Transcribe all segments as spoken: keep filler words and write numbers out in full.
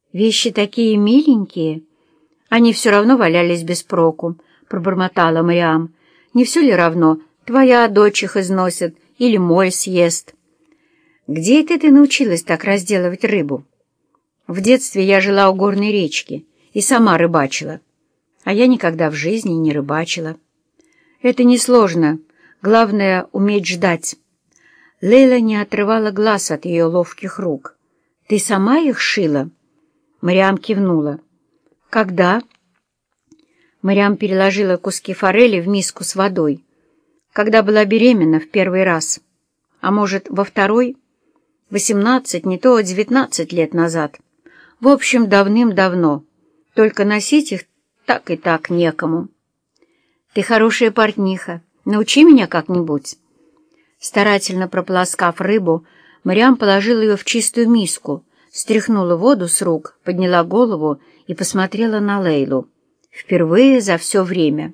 Вещи такие миленькие. Они все равно валялись без проку, — пробормотала Мариам. Не все ли равно, твоя дочь их износит или моль съест? Где это ты научилась так разделывать рыбу? В детстве я жила у горной речки и сама рыбачила. А я никогда в жизни не рыбачила. Это несложно. Главное — уметь ждать. Лейла не отрывала глаз от ее ловких рук. «Ты сама их шила?» Мариам кивнула. «Когда?» Мариам переложила куски форели в миску с водой. «Когда была беременна в первый раз. А может, во второй? Восемнадцать, не то девятнадцать лет назад. В общем, давным-давно. Только носить их так и так некому. Ты хорошая портниха. Научи меня как-нибудь». Старательно прополоскав рыбу, Мариам положила ее в чистую миску, стряхнула воду с рук, подняла голову и посмотрела на Лейлу. Впервые за все время.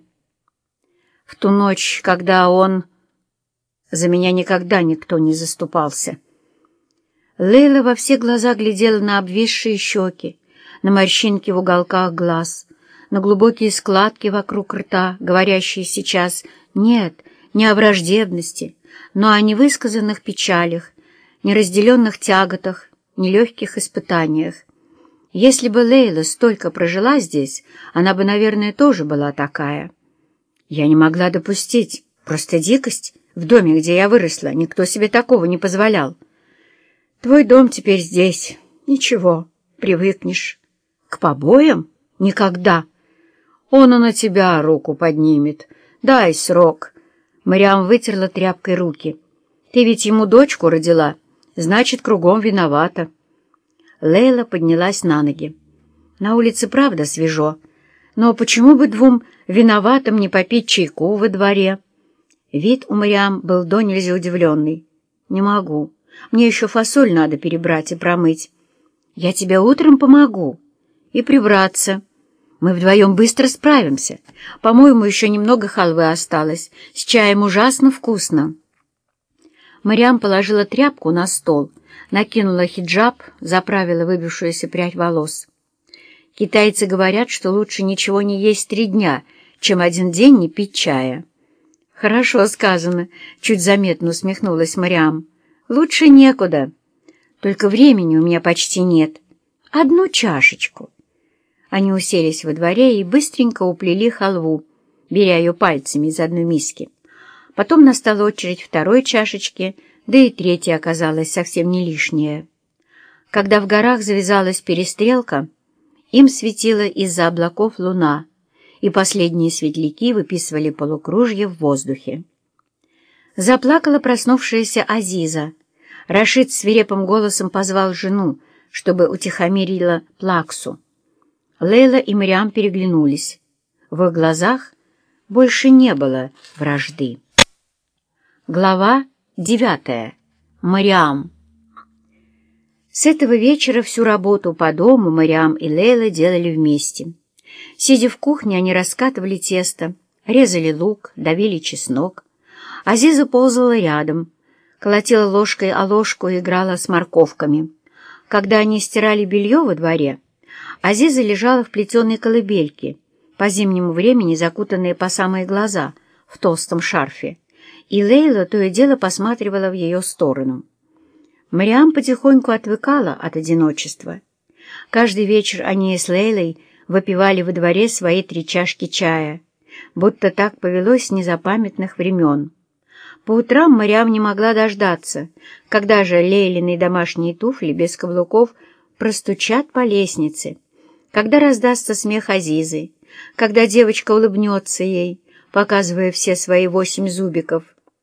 В ту ночь, когда он... За меня никогда никто не заступался. Лейла во все глаза глядела на обвисшие щеки, на морщинки в уголках глаз, на глубокие складки вокруг рта, говорящие сейчас «нет», не о враждебности, но о невысказанных печалях, неразделенных тяготах, нелегких испытаниях. Если бы Лейла столько прожила здесь, она бы, наверное, тоже была такая. Я не могла допустить, просто дикость. В доме, где я выросла, никто себе такого не позволял. Твой дом теперь здесь. Ничего, привыкнешь. К побоям? Никогда. Он и на тебя руку поднимет. Дай срок. Мариам вытерла тряпкой руки. «Ты ведь ему дочку родила, значит, кругом виновата». Лейла поднялась на ноги. «На улице правда свежо, но почему бы двум виноватым не попить чайку во дворе?» Вид у Мариам был до нельзя удивленный. «Не могу. Мне еще фасоль надо перебрать и промыть. Я тебе утром помогу. И прибраться. Мы вдвоем быстро справимся. По-моему, еще немного халвы осталось. С чаем ужасно вкусно». Мариам положила тряпку на стол, накинула хиджаб, заправила выбившуюся прядь волос. Китайцы говорят, что лучше ничего не есть три дня, чем один день не пить чая. «Хорошо сказано», — чуть заметно усмехнулась Мариам. «Лучше некуда. Только времени у меня почти нет. Одну чашечку». Они уселись во дворе и быстренько уплели халву, беря ее пальцами из одной миски. Потом настала очередь второй чашечки, да и третья оказалась совсем не лишняя. Когда в горах завязалась перестрелка, им светила из-за облаков луна, и последние светляки выписывали полукружье в воздухе. Заплакала проснувшаяся Азиза. Рашид свирепым голосом позвал жену, чтобы утихомирила плаксу. Лейла и Мариам переглянулись. В их глазах больше не было вражды. Глава девятая. Мариам. С этого вечера всю работу по дому Мариам и Лейла делали вместе. Сидя в кухне, они раскатывали тесто, резали лук, давили чеснок. Азиза ползала рядом, колотила ложкой о ложку и играла с морковками. Когда они стирали белье во дворе, Азиза лежала в плетеной колыбельке, по зимнему времени закутанная по самые глаза в толстом шарфе, и Лейла то и дело посматривала в ее сторону. Мариам потихоньку отвыкала от одиночества. Каждый вечер они с Лейлой выпивали во дворе свои три чашки чая, будто так повелось с незапамятных времен. По утрам Мариам не могла дождаться, когда же Лейлины домашние туфли без каблуков простучат по лестнице, когда раздастся смех Азизы, когда девочка улыбнется ей, показывая все свои восемь зубиков.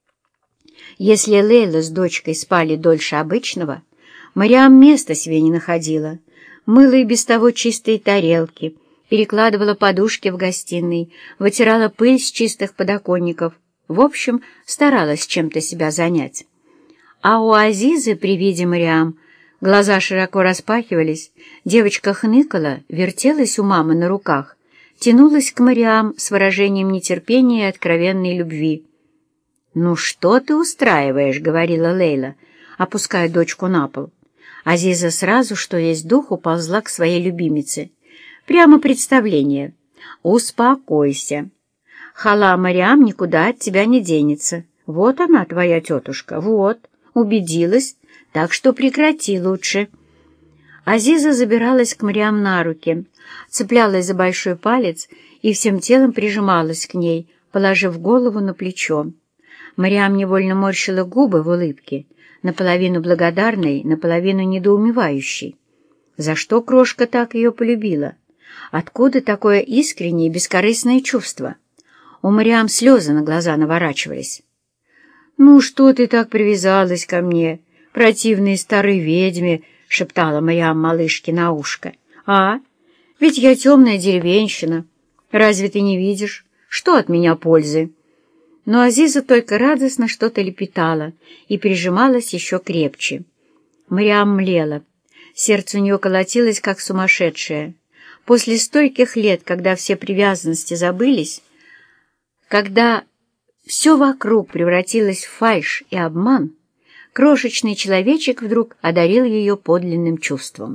Если Лейла с дочкой спали дольше обычного, Мариам места себе не находила, мыла и без того чистые тарелки, перекладывала подушки в гостиной, вытирала пыль с чистых подоконников, в общем, старалась чем-то себя занять. А у Азизы при виде Мариам глаза широко распахивались, девочка хныкала, вертелась у мамы на руках, тянулась к Мариам с выражением нетерпения и откровенной любви. «Ну что ты устраиваешь?» — говорила Лейла, опуская дочку на пол. Азиза сразу, что есть дух, уползла к своей любимице. Прямо представление. «Успокойся. Хала Мариам никуда от тебя не денется. Вот она, твоя тетушка, вот, убедилась, так что прекрати лучше». Азиза забиралась к Мариам на руки, цеплялась за большой палец и всем телом прижималась к ней, положив голову на плечо. Мариам невольно морщила губы в улыбке, наполовину благодарной, наполовину недоумевающей. За что крошка так ее полюбила? Откуда такое искреннее и бескорыстное чувство? У Мариам слезы на глаза наворачивались. «Ну что ты так привязалась ко мне, противной старой ведьме?» — шептала Мариам малышке на ушко. «А? Ведь я темная деревенщина. Разве ты не видишь, что от меня пользы?» Но Азиза только радостно что-то лепетала и прижималась еще крепче. Мариам млела. Сердце у нее колотилось, как сумасшедшее. После стольких лет, когда все привязанности забылись, когда все вокруг превратилось в фальшь и обман, крошечный человечек вдруг одарил ее подлинным чувством.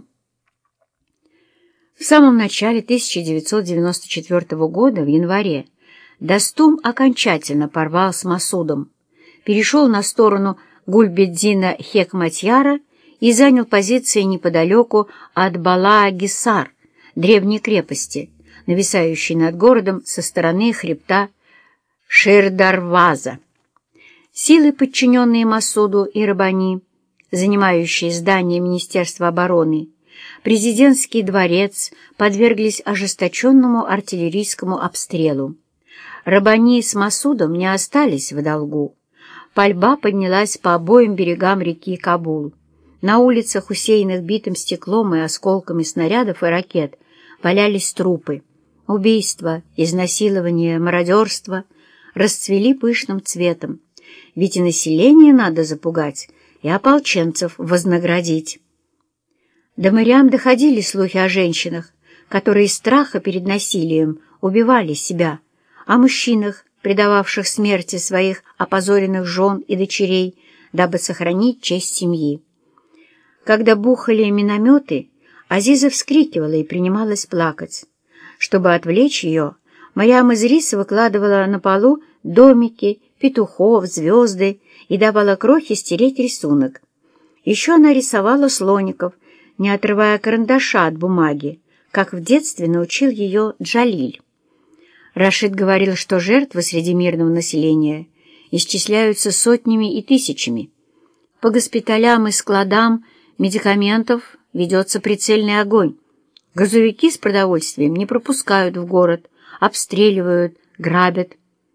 В самом начале тысяча девятьсот девяносто четвёртого года, в январе, Достум окончательно порвал с Масудом, перешел на сторону Гульбеддина Хекматьяра и занял позиции неподалеку от Балаа-Гисар, древней крепости, нависающей над городом со стороны хребта Ширдарваза. Силы, подчиненные Масуду и Рабани, занимающие здание Министерства обороны, президентский дворец подверглись ожесточенному артиллерийскому обстрелу. Рабани с Масудом не остались в долгу. Пальба поднялась по обоим берегам реки Кабул. На улицах, усеянных битым стеклом и осколками снарядов и ракет, валялись трупы. Убийства, изнасилования, мародерство расцвели пышным цветом. Ведь и население надо запугать, и ополченцев вознаградить. До Мариам доходили слухи о женщинах, которые из страха перед насилием убивали себя, о мужчинах, предававших смерти своих опозоренных жен и дочерей, дабы сохранить честь семьи. Когда бухали минометы, Азиза вскрикивала и принималась плакать. Чтобы отвлечь ее, Мариам из риса выкладывала на полу домики, петухов, звезды и давала крохе стереть рисунок. Еще она рисовала слоников, не отрывая карандаша от бумаги, как в детстве научил ее Джалиль. Рашид говорил, что жертвы среди мирного населения исчисляются сотнями и тысячами. По госпиталям и складам медикаментов ведется прицельный огонь. Грузовики с продовольствием не пропускают в город, обстреливают, грабят.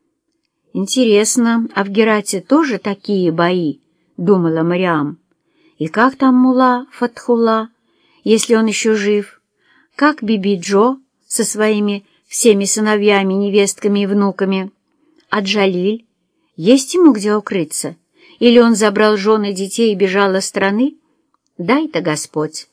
«Интересно, а в Герате тоже такие бои?» — думала Мариам. «И как там мулла Фатхулла, если он еще жив? Как Биби Джо со своими всеми сыновьями, невестками и внуками? А Джалиль? Есть ему где укрыться? Или он забрал жен и детей и бежал из страны? Дай-то Господь!»